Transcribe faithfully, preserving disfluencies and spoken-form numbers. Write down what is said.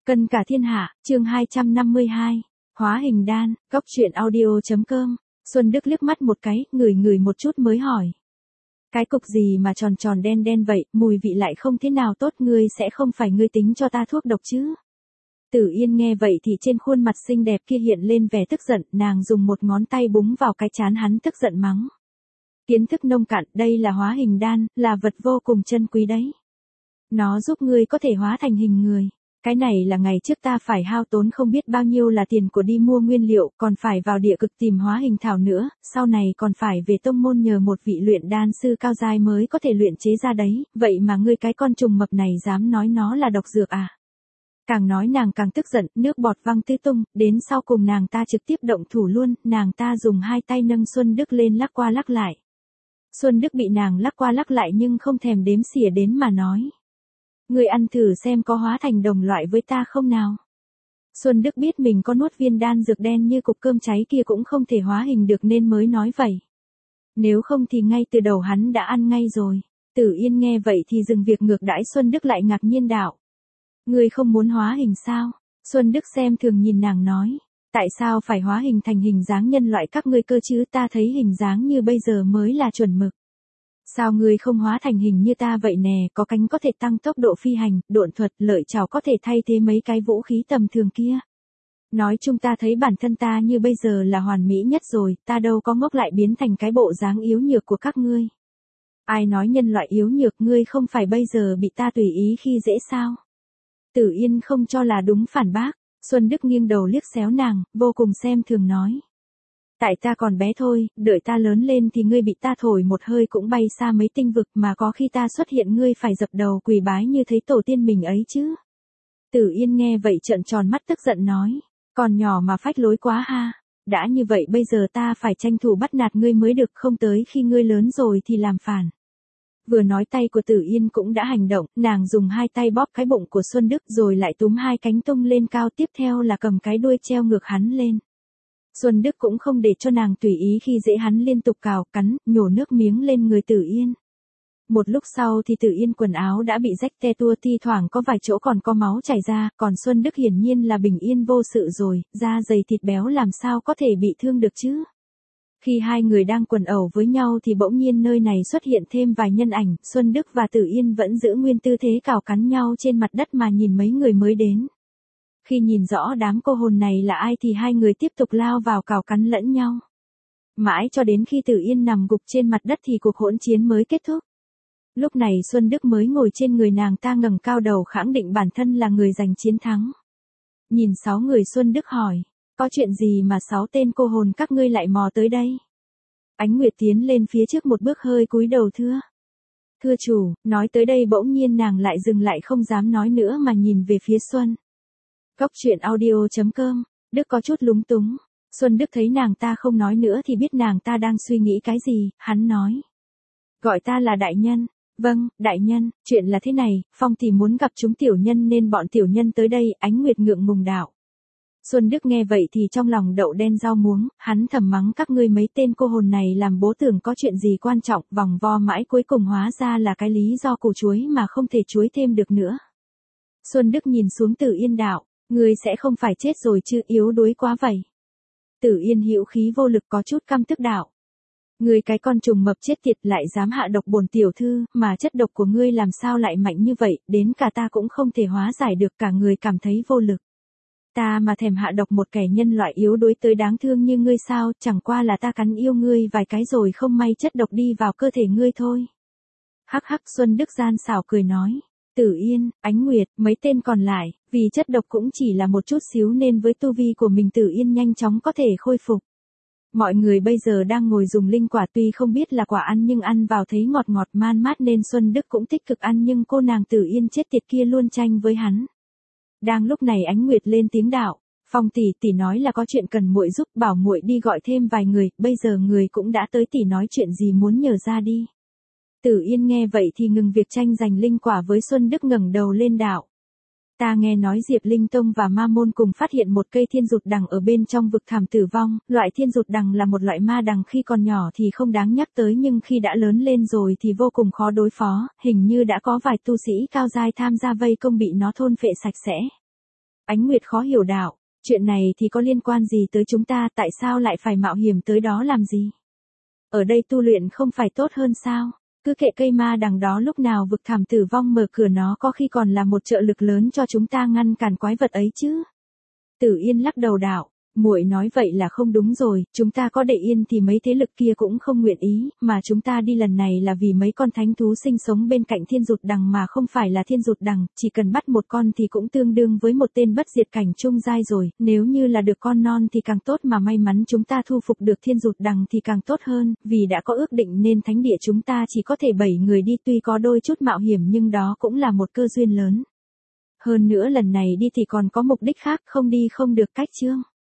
Cân cả thiên hạ, chương hai trăm năm mươi hai. Hóa hình đan, góc truyện audio.com. Xuân Đức liếc mắt một cái, ngửi ngửi một chút mới hỏi. Cái cục gì mà tròn tròn đen đen vậy, mùi vị lại không thế nào tốt, ngươi sẽ không phải ngươi tính cho ta thuốc độc chứ? Tử Yên nghe vậy thì trên khuôn mặt xinh đẹp kia hiện lên vẻ tức giận, nàng dùng một ngón tay búng vào cái trán hắn tức giận mắng. Kiến thức nông cạn, đây là hóa hình đan, là vật vô cùng chân quý đấy. Nó giúp ngươi có thể hóa thành hình người. Cái này là ngày trước ta phải hao tốn không biết bao nhiêu là tiền của đi mua nguyên liệu, còn phải vào địa cực tìm hóa hình thảo nữa, sau này còn phải về tông môn nhờ một vị luyện đan sư cao giai mới có thể luyện chế ra đấy, vậy mà ngươi cái con trùng mập này dám nói nó là độc dược à? Càng nói nàng càng tức giận, nước bọt văng tứ tung, đến sau cùng nàng ta trực tiếp động thủ luôn, nàng ta dùng hai tay nâng Xuân Đức lên lắc qua lắc lại. Xuân Đức bị nàng lắc qua lắc lại nhưng không thèm đếm xỉa đến mà nói. Ngươi ăn thử xem có hóa thành đồng loại với ta không nào. Xuân Đức biết mình có nuốt viên đan dược đen như cục cơm cháy kia cũng không thể hóa hình được nên mới nói vậy. Nếu không thì ngay từ đầu hắn đã ăn ngay rồi. Tử Yên nghe vậy thì dừng việc ngược đãi, Xuân Đức lại ngạc nhiên đạo. Ngươi không muốn hóa hình sao? Xuân Đức xem thường nhìn nàng nói. Tại sao phải hóa hình thành hình dáng nhân loại các ngươi cơ chứ, ta thấy hình dáng như bây giờ mới là chuẩn mực. Sao ngươi không hóa thành hình như ta vậy nè, có cánh có thể tăng tốc độ phi hành, độn thuật, lợi chảo có thể thay thế mấy cái vũ khí tầm thường kia. Nói chung ta thấy bản thân ta như bây giờ là hoàn mỹ nhất rồi, ta đâu có ngốc lại biến thành cái bộ dáng yếu nhược của các ngươi. Ai nói nhân loại yếu nhược, ngươi không phải bây giờ bị ta tùy ý khi dễ sao? Tử Yên không cho là đúng phản bác, Xuân Đức nghiêng đầu liếc xéo nàng, vô cùng xem thường nói. Tại ta còn bé thôi, đợi ta lớn lên thì ngươi bị ta thổi một hơi cũng bay xa mấy tinh vực, mà có khi ta xuất hiện ngươi phải dập đầu quỳ bái như thấy tổ tiên mình ấy chứ. Tử Yên nghe vậy trợn tròn mắt tức giận nói, còn nhỏ mà phách lối quá ha, đã như vậy bây giờ ta phải tranh thủ bắt nạt ngươi mới được, không tới khi ngươi lớn rồi thì làm phản. Vừa nói tay của Tử Yên cũng đã hành động, nàng dùng hai tay bóp cái bụng của Xuân Đức rồi lại túm hai cánh tung lên cao, tiếp theo là cầm cái đuôi treo ngược hắn lên. Xuân Đức cũng không để cho nàng tùy ý khi dễ hắn, liên tục cào, cắn, nhổ nước miếng lên người Tử Yên. Một lúc sau thì Tử Yên quần áo đã bị rách te tua, thi thoảng có vài chỗ còn có máu chảy ra, còn Xuân Đức hiển nhiên là bình yên vô sự rồi, da dày thịt béo làm sao có thể bị thương được chứ. Khi hai người đang quần ẩu với nhau thì bỗng nhiên nơi này xuất hiện thêm vài nhân ảnh, Xuân Đức và Tử Yên vẫn giữ nguyên tư thế cào cắn nhau trên mặt đất mà nhìn mấy người mới đến. Khi nhìn rõ đám cô hồn này là ai thì hai người tiếp tục lao vào cào cắn lẫn nhau. Mãi cho đến khi Tử Yên nằm gục trên mặt đất thì cuộc hỗn chiến mới kết thúc. Lúc này Xuân Đức mới ngồi trên người nàng ta ngẩng cao đầu khẳng định bản thân là người giành chiến thắng. Nhìn sáu người Xuân Đức hỏi, có chuyện gì mà sáu tên cô hồn các ngươi lại mò tới đây? Ánh Nguyệt tiến lên phía trước một bước hơi cúi đầu thưa. Thưa chủ, nói tới đây bỗng nhiên nàng lại dừng lại không dám nói nữa mà nhìn về phía Xuân. Góc truyện audio.com, Đức có chút lúng túng. Xuân Đức thấy nàng ta không nói nữa thì biết nàng ta đang suy nghĩ cái gì, hắn nói. Gọi ta là đại nhân. Vâng, đại nhân, chuyện là thế này, Phong thì muốn gặp chúng tiểu nhân nên bọn tiểu nhân tới đây, Ánh Nguyệt ngượng ngùng đạo. Xuân Đức nghe vậy thì trong lòng đậu đen rau muống, hắn thầm mắng các ngươi mấy tên cô hồn này làm bố tưởng có chuyện gì quan trọng, vòng vo mãi cuối cùng hóa ra là cái lý do củ chuối mà không thể chuối thêm được nữa. Xuân Đức nhìn xuống Tử Yên đạo, ngươi sẽ không phải chết rồi chứ, yếu đuối quá vậy. Tử Yên hữu khí vô lực có chút căm tức đạo. Ngươi cái con trùng mập chết tiệt lại dám hạ độc bổn tiểu thư, mà chất độc của ngươi làm sao lại mạnh như vậy, đến cả ta cũng không thể hóa giải được, cả người cảm thấy vô lực. Ta mà thèm hạ độc một kẻ nhân loại yếu đuối tới đáng thương như ngươi sao, chẳng qua là ta cắn yêu ngươi vài cái rồi không may chất độc đi vào cơ thể ngươi thôi. Hắc hắc, Xuân Đức gian xảo cười nói. Tử Yên, Ánh Nguyệt, mấy tên còn lại, vì chất độc cũng chỉ là một chút xíu nên với tu vi của mình Tử Yên nhanh chóng có thể khôi phục. Mọi người bây giờ đang ngồi dùng linh quả, tuy không biết là quả ăn nhưng ăn vào thấy ngọt ngọt man mát nên Xuân Đức cũng tích cực ăn, nhưng cô nàng Tử Yên chết tiệt kia luôn tranh với hắn. Đang lúc này Ánh Nguyệt lên tiếng đạo, Phong tỷ tỷ nói là có chuyện cần muội giúp, bảo muội đi gọi thêm vài người, bây giờ người cũng đã tới, tỷ nói chuyện gì muốn nhờ ra đi. Tử Yên nghe vậy thì ngừng việc tranh giành linh quả với Xuân Đức, ngẩng đầu lên đạo. Ta nghe nói Diệp Linh Tông và Ma Môn cùng phát hiện một cây thiên rụt đằng ở bên trong vực thẳm tử vong, loại thiên rụt đằng là một loại ma đằng khi còn nhỏ thì không đáng nhắc tới nhưng khi đã lớn lên rồi thì vô cùng khó đối phó, hình như đã có vài tu sĩ cao giai tham gia vây công bị nó thôn phệ sạch sẽ. Ánh Nguyệt khó hiểu đạo, chuyện này thì có liên quan gì tới chúng ta, tại sao lại phải mạo hiểm tới đó làm gì? Ở đây tu luyện không phải tốt hơn sao? Cứ kệ cây ma đằng đó, lúc nào vực thảm tử vong mở cửa nó có khi còn là một trợ lực lớn cho chúng ta ngăn cản quái vật ấy chứ. Tử Yên lắc đầu đạo, muội nói vậy là không đúng rồi, chúng ta có để yên thì mấy thế lực kia cũng không nguyện ý, mà chúng ta đi lần này là vì mấy con thánh thú sinh sống bên cạnh thiên rụt đằng mà không phải là thiên rụt đằng, chỉ cần bắt một con thì cũng tương đương với một tên bất diệt cảnh trung giai rồi, nếu như là được con non thì càng tốt, mà may mắn chúng ta thu phục được thiên rụt đằng thì càng tốt hơn, vì đã có ước định nên thánh địa chúng ta chỉ có thể bảy người đi, tuy có đôi chút mạo hiểm nhưng đó cũng là một cơ duyên lớn. Hơn nữa lần này đi thì còn có mục đích khác, không đi không được cách Chương